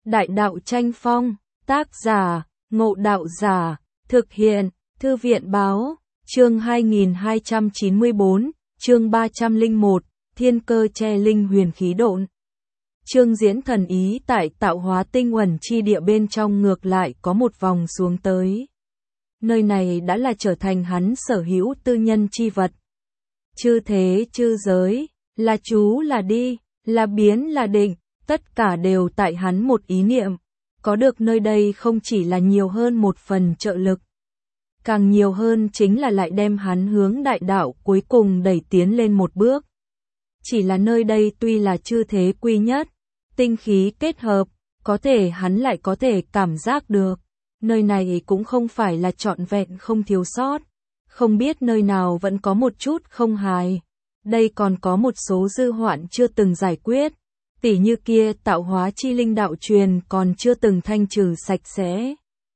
Đại đạo tranh phong, tác giả, Ngộ Đạo Giả, thực hiện, Thư viện báo, chương 2294, chương 301, Thiên Cơ Che Linh Huyền Khí Độn. Chương diễn thần ý tại tạo hóa tinh uẩn chi địa bên trong ngược lại có một vòng xuống tới. Nơi này đã là trở thành hắn sở hữu tư nhân chi vật. Chư thế chư giới, là chú là đi, là biến là định, tất cả đều tại hắn một ý niệm. Có được nơi đây không chỉ là nhiều hơn một phần trợ lực. Càng nhiều hơn chính là lại đem hắn hướng đại đạo cuối cùng đẩy tiến lên một bước. Chỉ là nơi đây tuy là chư thế quy nhất, tinh khí kết hợp, có thể hắn lại có thể cảm giác được. Nơi này cũng không phải là trọn vẹn không thiếu sót. Không biết nơi nào vẫn có một chút không hài. Đây còn có một số dư hoạn chưa từng giải quyết. Tỉ như kia tạo hóa chi linh đạo truyền còn chưa từng thanh trừ sạch sẽ.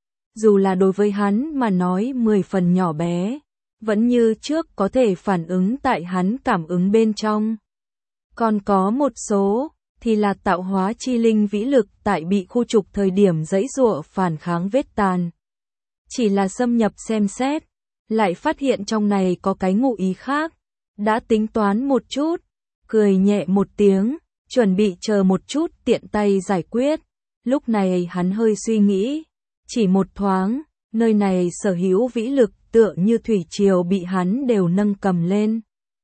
Dù là đối với hắn mà nói 10 phần nhỏ bé, vẫn như trước có thể phản ứng tại hắn cảm ứng bên trong. Còn có một số, thì là tạo hóa chi linh vĩ lực tại bị khu trục thời điểm dãy giụa phản kháng vết tàn. Chỉ là xâm nhập xem xét, lại phát hiện trong này có cái ngụ ý khác. Đã tính toán một chút, cười nhẹ một tiếng, chuẩn bị chờ một chút tiện tay giải quyết. Lúc này hắn hơi suy nghĩ, chỉ một thoáng, nơi này sở hữu vĩ lực tựa như thủy triều bị hắn đều nâng cầm lên.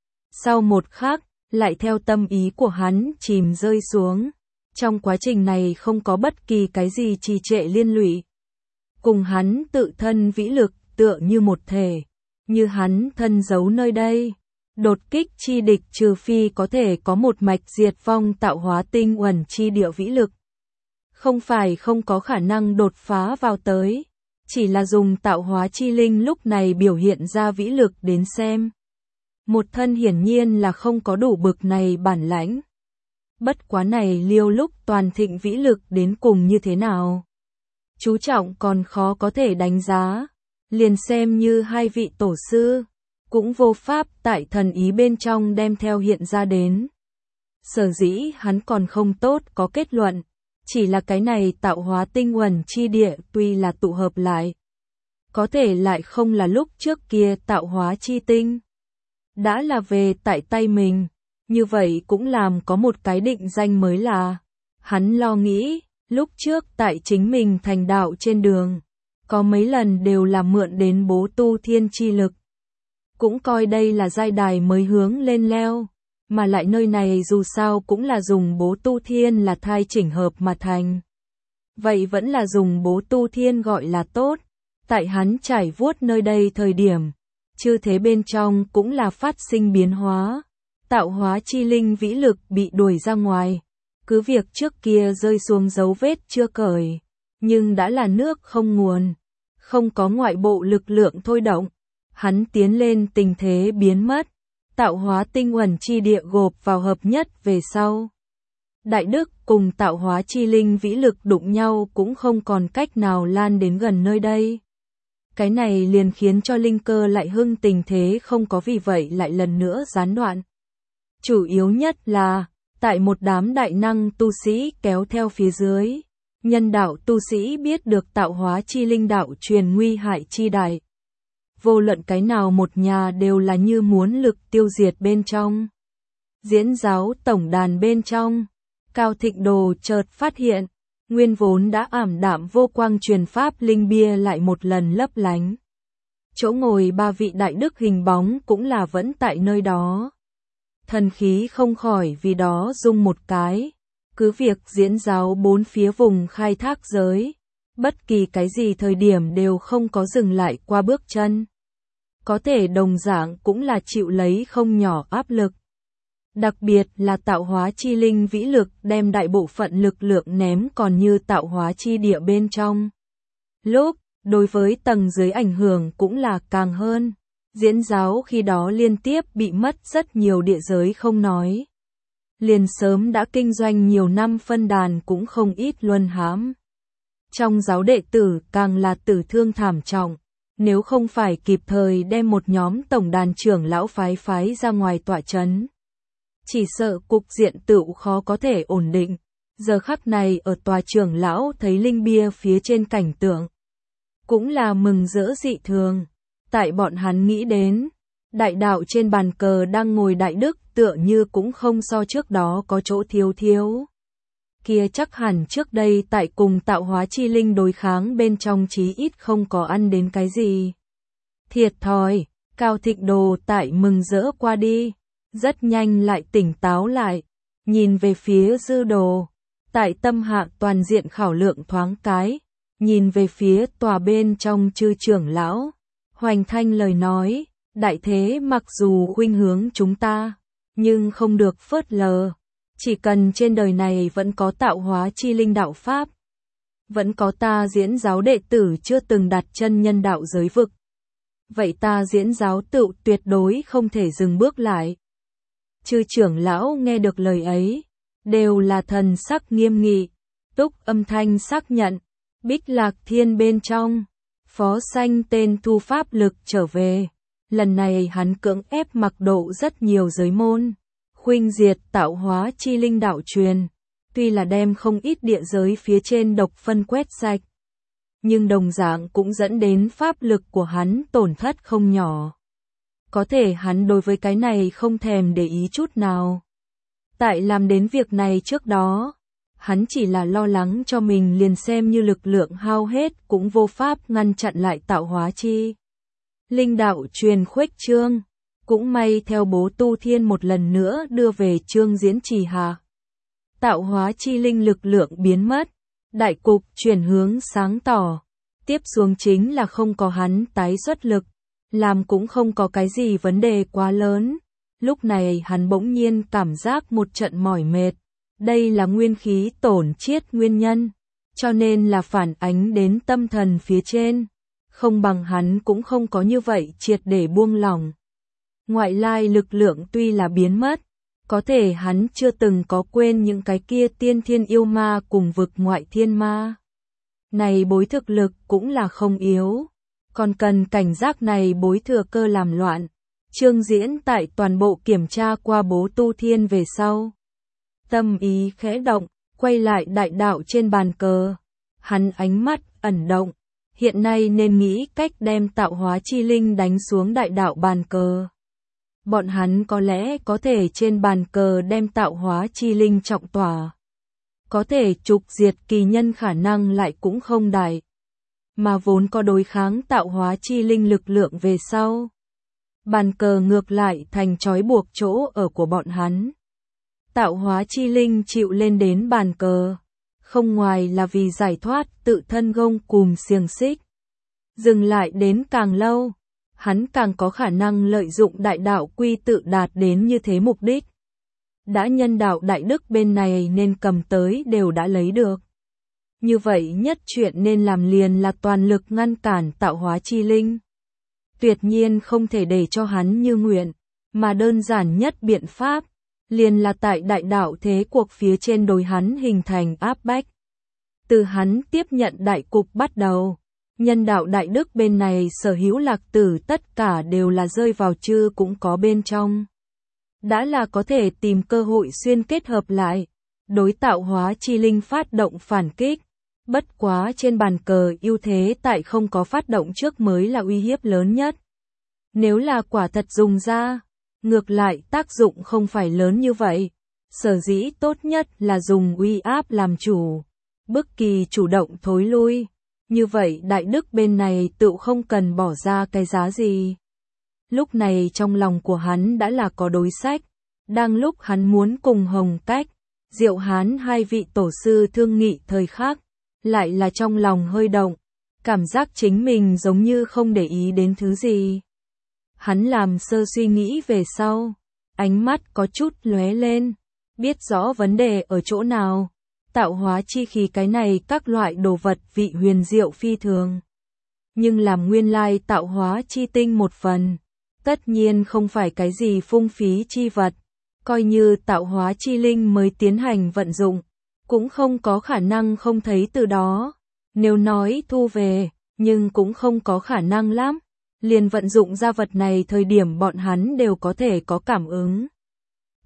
Sau một khắc, lại theo tâm ý của hắn chìm rơi xuống. Trong quá trình này không có bất kỳ cái gì trì trệ liên lụy. Cùng hắn tự thân vĩ lực tựa như một thể, như hắn thân giấu nơi đây. Đột kích chi địch trừ phi có thể có một mạch diệt vong tạo hóa tinh uẩn chi địa vĩ lực. Không phải không có khả năng đột phá vào tới, chỉ là dùng tạo hóa chi linh lúc này biểu hiện ra vĩ lực đến xem. Một thân hiển nhiên là không có đủ bực này bản lãnh. Bất quá này liêu lúc toàn thịnh vĩ lực đến cùng như thế nào. Chú trọng còn khó có thể đánh giá, liền xem như hai vị tổ sư, cũng vô pháp tại thần ý bên trong đem theo hiện ra đến. Sở dĩ hắn còn không tốt có kết luận, chỉ là cái này tạo hóa tinh uẩn chi địa tuy là tụ hợp lại, có thể lại không là lúc trước kia tạo hóa chi tinh. Đã là về tại tay mình, như vậy cũng làm có một cái định danh mới là, hắn lo nghĩ, lúc trước tại chính mình thành đạo trên đường, có mấy lần đều là mượn đến bố tu thiên chi lực. Cũng coi đây là giai đài mới hướng lên leo, mà lại nơi này dù sao cũng là dùng bố tu thiên là thai chỉnh hợp mà thành. Vậy vẫn là dùng bố tu thiên gọi là tốt, tại hắn trải vuốt nơi đây thời điểm, chư thế bên trong cũng là phát sinh biến hóa, tạo hóa chi linh vĩ lực bị đuổi ra ngoài, cứ việc trước kia rơi xuống dấu vết chưa cởi, nhưng đã là nước không nguồn, không có ngoại bộ lực lượng thôi động. Hắn tiến lên tình thế biến mất, tạo hóa tinh uẩn chi địa gộp vào hợp nhất về sau. Đại đức cùng tạo hóa chi linh vĩ lực đụng nhau cũng không còn cách nào lan đến gần nơi đây. Cái này liền khiến cho linh cơ lại hưng tình thế không có vì vậy lại lần nữa gián đoạn. Chủ yếu nhất là, tại một đám đại năng tu sĩ kéo theo phía dưới, nhân đạo tu sĩ biết được tạo hóa chi linh đạo truyền nguy hại chi đại. Vô luận cái nào một nhà đều là như muốn lực tiêu diệt bên trong. Diễn giáo tổng đàn bên trong, Cao Thịnh Đồ chợt phát hiện, nguyên vốn đã ảm đạm vô quang truyền pháp linh bia lại một lần lấp lánh. Chỗ ngồi ba vị đại đức hình bóng cũng là vẫn tại nơi đó. Thần khí không khỏi vì đó rung một cái, cứ việc diễn giáo bốn phía vùng khai thác giới. Bất kỳ cái gì thời điểm đều không có dừng lại qua bước chân. Có thể đồng dạng cũng là chịu lấy không nhỏ áp lực. Đặc biệt là tạo hóa chi linh vĩ lực đem đại bộ phận lực lượng ném còn như tạo hóa chi địa bên trong. Lúc, đối với tầng dưới ảnh hưởng cũng là càng hơn. Diễn giáo khi đó liên tiếp bị mất rất nhiều địa giới không nói. Liền sớm đã kinh doanh nhiều năm phân đàn cũng không ít luân hãm. Trong giáo đệ tử càng là tử thương thảm trọng, nếu không phải kịp thời đem một nhóm tổng đàn trưởng lão phái ra ngoài tọa trấn. Chỉ sợ cục diện tựu khó có thể ổn định, Giờ khắc này ở tòa trưởng lão thấy linh bia phía trên cảnh tượng, cũng là mừng rỡ dị thường. Tại bọn hắn nghĩ đến, đại đạo trên bàn cờ đang ngồi đại đức tựa như cũng không so trước đó có chỗ thiếu thiếu. Kia chắc hẳn trước đây tại cùng tạo hóa chi linh đối kháng bên trong chí ít không có ăn đến cái gì. Thiệt thòi, Cao Thịnh Đồ tại mừng rỡ qua đi, rất nhanh lại tỉnh táo lại, nhìn về phía Dư Đồ, tại tâm hạ toàn diện khảo lượng thoáng cái, nhìn về phía tòa bên trong chư trưởng lão, hoành thanh lời nói, đại thế mặc dù khuynh hướng chúng ta, nhưng không được phớt lờ, chỉ cần trên đời này vẫn có tạo hóa chi linh đạo pháp, vẫn có ta Diễn giáo đệ tử chưa từng đặt chân nhân đạo giới vực. Vậy ta Diễn giáo tựu tuyệt đối không thể dừng bước lại. Chư trưởng lão nghe được lời ấy, đều là thần sắc nghiêm nghị, túc âm thanh xác nhận, Bích Lạc Thiên bên trong, phó sanh tên thu pháp lực trở về, lần này hắn cưỡng ép mặc độ rất nhiều giới môn, khuynh diệt tạo hóa chi linh đạo truyền, tuy là đem không ít địa giới phía trên độc phân quét sạch, nhưng đồng dạng cũng dẫn đến pháp lực của hắn tổn thất không nhỏ. Có thể hắn đối với cái này không thèm để ý chút nào. Tại làm đến việc này trước đó, hắn chỉ là lo lắng cho mình liền xem như lực lượng hao hết cũng vô pháp ngăn chặn lại tạo hóa chi. Linh đạo truyền khuếch trương, cũng may theo bố tu thiên một lần nữa đưa về Trương Diễn trì hạ. Tạo hóa chi linh lực lượng biến mất, đại cục chuyển hướng sáng tỏ, tiếp xuống chính là không có hắn tái xuất lực, làm cũng không có cái gì vấn đề quá lớn. Lúc này hắn bỗng nhiên cảm giác một trận mỏi mệt, đây là nguyên khí tổn chiết nguyên nhân, cho nên là phản ánh đến tâm thần phía trên, không bằng hắn cũng không có như vậy triệt để buông lỏng. Ngoại lai lực lượng tuy là biến mất, có thể hắn chưa từng có quên những cái kia tiên thiên yêu ma cùng vực ngoại thiên ma. Này bối thực lực cũng là không yếu, còn cần cảnh giác này bối thừa cơ làm loạn. Trương Diễn tại toàn bộ kiểm tra qua bố tu thiên về sau. Tâm ý khẽ động, quay lại đại đạo trên bàn cờ. Hắn ánh mắt ẩn động, hiện nay nên nghĩ cách đem tạo hóa chi linh đánh xuống đại đạo bàn cờ. Bọn hắn có lẽ có thể trên bàn cờ đem tạo hóa chi linh trọng tỏa. Có thể trục diệt kỳ nhân khả năng lại cũng không đại. Mà vốn có đối kháng tạo hóa chi linh lực lượng về sau. Bàn cờ ngược lại thành trói buộc chỗ ở của bọn hắn. Tạo hóa chi linh chịu lên đến bàn cờ, không ngoài là vì giải thoát tự thân gông cùm xiềng xích. Dừng lại đến càng lâu, hắn càng có khả năng lợi dụng đại đạo quy tự đạt đến như thế mục đích. Đã nhân đạo đại đức bên này nên cầm tới đều đã lấy được. Như vậy nhất chuyện nên làm liền là toàn lực ngăn cản tạo hóa chi linh. Tuyệt nhiên không thể để cho hắn như nguyện, mà đơn giản nhất biện pháp, liền là tại đại đạo thế cuộc phía trên đối hắn hình thành áp bách. Từ hắn tiếp nhận đại cục bắt đầu, nhân đạo đại đức bên này sở hữu lạc tử tất cả đều là rơi vào chư cũng có bên trong. Đã là có thể tìm cơ hội xuyên kết hợp lại, đối tạo hóa chi linh phát động phản kích. Bất quá trên bàn cờ ưu thế tại không có phát động trước mới là uy hiếp lớn nhất. Nếu là quả thật dùng ra, ngược lại tác dụng không phải lớn như vậy. Sở dĩ tốt nhất là dùng uy áp làm chủ, bức kỳ chủ động thối lui. Như vậy đại đức bên này tự không cần bỏ ra cái giá gì. Lúc này trong lòng của hắn đã là có đối sách. Đang lúc hắn muốn cùng Hồng Cách, Diệu Hán hai vị tổ sư thương nghị thời khắc, lại là trong lòng hơi động, cảm giác chính mình giống như không để ý đến thứ gì. Hắn làm sơ suy nghĩ về sau, ánh mắt có chút lóe lên, biết rõ vấn đề ở chỗ nào. Tạo hóa chi khí cái này các loại đồ vật vị huyền diệu phi thường. Nhưng làm nguyên lai tạo hóa chi tinh một phần, tất nhiên không phải cái gì phung phí chi vật. Coi như tạo hóa chi linh mới tiến hành vận dụng, cũng không có khả năng không thấy từ đó. Nếu nói thu về, nhưng cũng không có khả năng lắm. Liền vận dụng ra vật này thời điểm bọn hắn đều có thể có cảm ứng.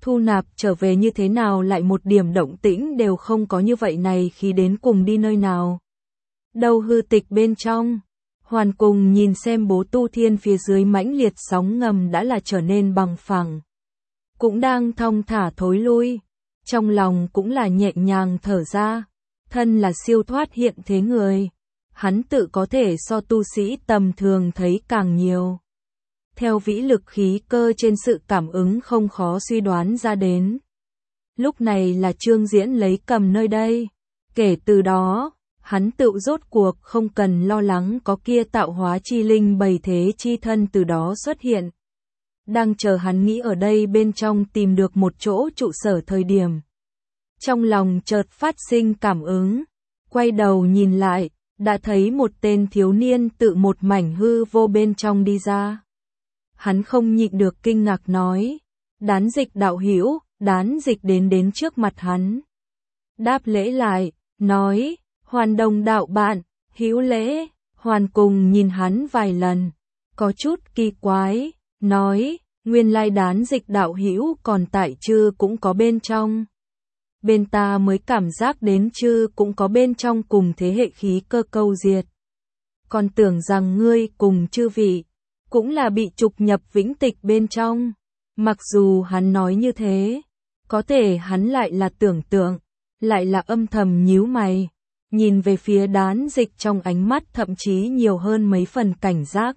thu nạp trở về như thế nào lại một điểm động tĩnh đều không có như vậy này khi đến cùng đi nơi nào. Đâu hư tịch bên trong. Hoàn cùng nhìn xem bố tu thiên phía dưới mãnh liệt sóng ngầm đã là trở nên bằng phẳng. Cũng đang thong thả thối lui. Trong lòng cũng là nhẹ nhàng thở ra. Thân là siêu thoát hiện thế người. Hắn tự có thể so tu sĩ tầm thường thấy càng nhiều. Theo vĩ lực khí cơ trên sự cảm ứng không khó suy đoán ra đến. Lúc này là Trương Diễn lấy cầm nơi đây. Kể từ đó, hắn tự rốt cuộc không cần lo lắng có kia tạo hóa chi linh bày thế chi thân từ đó xuất hiện. Đang chờ hắn nghĩ ở đây bên trong tìm được một chỗ trụ sở thời điểm. Trong lòng chợt phát sinh cảm ứng, quay đầu nhìn lại, đã thấy một tên thiếu niên tự một mảnh hư vô bên trong đi ra. Hắn không nhịn được kinh ngạc nói, Đán Dịch đạo hữu. Đán Dịch đến trước mặt hắn. Đáp lễ lại, nói, Hoàn đồng đạo bạn, hữu lễ. Hoàn cùng nhìn hắn vài lần, có chút kỳ quái, nói, nguyên lai Đán Dịch đạo hữu còn tại chư cũng có bên trong. Bên ta mới cảm giác đến chư cũng có bên trong cùng thế hệ khí cơ câu diệt. Còn tưởng rằng ngươi cùng chư vị, cũng là bị trục nhập vĩnh tịch bên trong. Mặc dù hắn nói như thế, có thể hắn lại là tưởng tượng, lại là âm thầm nhíu mày, nhìn về phía Đán Dịch trong ánh mắt thậm chí nhiều hơn mấy phần cảnh giác.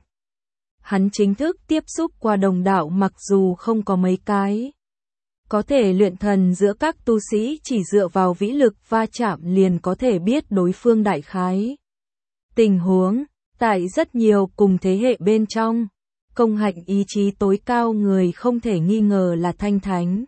Hắn chính thức tiếp xúc qua đồng đạo mặc dù không có mấy cái. Có thể luyện thần giữa các tu sĩ chỉ dựa vào vĩ lực va chạm liền có thể biết đối phương đại khái. Tình huống, tại rất nhiều cùng thế hệ bên trong, công hạnh ý chí tối cao người không thể nghi ngờ là thanh thánh.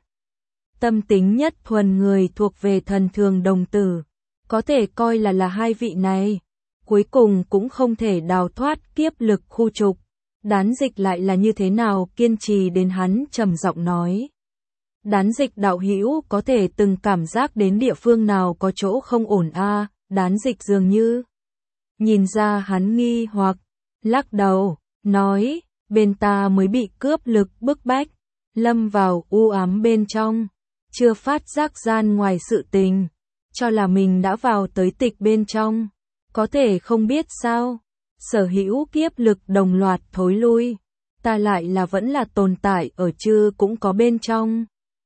Tâm tính nhất thuần người thuộc về thần thường đồng tử, có thể coi là hai vị này, cuối cùng cũng không thể đào thoát kiếp lực khu trục. Đán Dịch lại là như thế nào kiên trì đến hắn trầm giọng nói. Đán Dịch đạo hữu có thể từng cảm giác đến địa phương nào có chỗ không ổn a? Đán Dịch dường như nhìn ra hắn nghi hoặc, lắc đầu, nói, bên ta mới bị cướp lực bức bách, lâm vào u ám bên trong, chưa phát giác gian ngoài sự tình, cho là mình đã vào tới tịch bên trong, có thể không biết sao, sở hữu kiếp lực đồng loạt thối lui, ta lại là vẫn là tồn tại ở chư cũng có bên trong.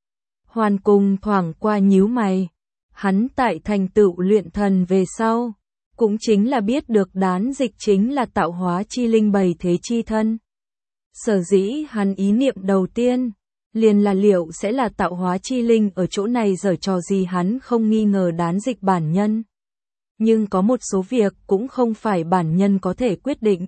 Hoàn cùng thoảng qua nhíu mày, hắn tại thành tựu luyện thần về sau, cũng chính là biết được Đán Dịch chính là tạo hóa chi linh bày thế chi thân. Sở dĩ hắn ý niệm đầu tiên, liền là liệu sẽ là tạo hóa chi linh ở chỗ này giở trò gì hắn không nghi ngờ Đán Dịch bản nhân. Nhưng có một số việc cũng không phải bản nhân có thể quyết định.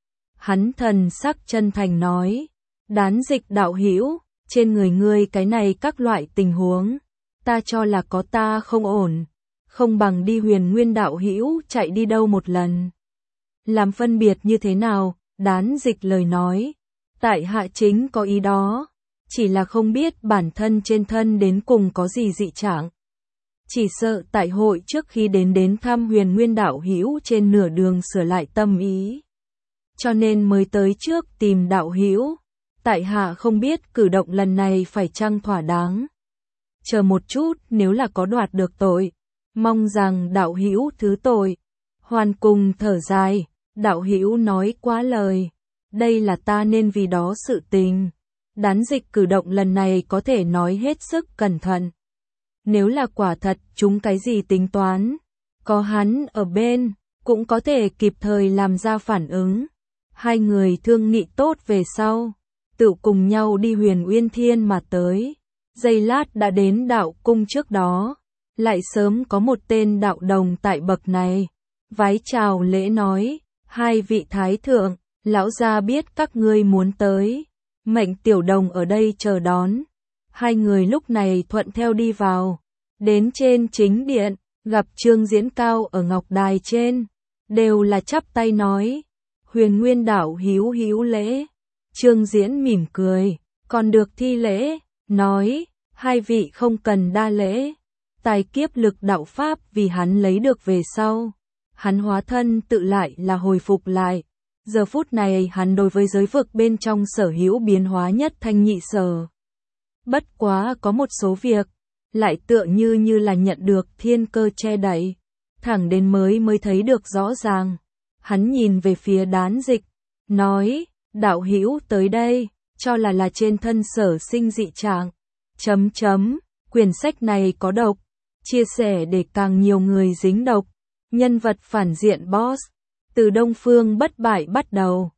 Hắn thần sắc chân thành nói, Đán Dịch đạo hữu, trên người ngươi cái này các loại tình huống, ta cho là có ta không ổn, không bằng đi Huyền Nguyên đạo hữu chạy đi đâu một lần. Làm phân biệt như thế nào? Đán Dịch lời nói, tại hạ chính có ý đó, chỉ là không biết bản thân trên thân đến cùng có gì dị trạng. Chỉ sợ tại hội trước khi đến thăm Huyền Nguyên đạo hữu trên nửa đường sửa lại tâm ý, cho nên mới tới trước tìm đạo hữu. Tại hạ không biết cử động lần này phải chăng thỏa đáng. Chờ một chút, nếu là có đoạt được tội, mong rằng đạo hữu thứ tội. Hoàn cùng thở dài, đạo hữu nói quá lời, đây là ta nên vì đó sự tình. Đán Dịch cử động lần này có thể nói hết sức cẩn thận. Nếu là quả thật chúng cái gì tính toán, có hắn ở bên, cũng có thể kịp thời làm ra phản ứng. Hai người thương nghị tốt về sau, tự cùng nhau đi Huyền Uyên Thiên mà tới. Giây lát đã đến đạo cung trước đó, lại sớm có một tên đạo đồng tại bậc này, vái chào lễ nói, hai vị thái thượng, lão gia biết các ngươi muốn tới, mệnh tiểu đồng ở đây chờ đón. Hai người lúc này thuận theo đi vào, đến trên chính điện, gặp Trương Diễn cao ở ngọc đài trên, đều là chắp tay nói, Huyền Nguyên đạo hữu lễ. Trương Diễn mỉm cười, còn được thi lễ, nói, hai vị không cần đa lễ, tài kiếp lực đạo pháp vì hắn lấy được về sau, hắn hóa thân tự lại là hồi phục lại. Giờ phút này hắn đối với giới vực bên trong sở hữu biến hóa nhất thanh nhị sở. Bất quá có một số việc, lại tựa như là nhận được thiên cơ che đậy, thẳng đến mới thấy được rõ ràng. Hắn nhìn về phía Đán Dịch, nói, đạo hữu tới đây, cho là trên thân sở sinh dị trạng. Quyển sách này có độc, chia sẻ để càng nhiều người dính độc. Nhân vật phản diện boss, từ Đông Phương bất bại bắt đầu.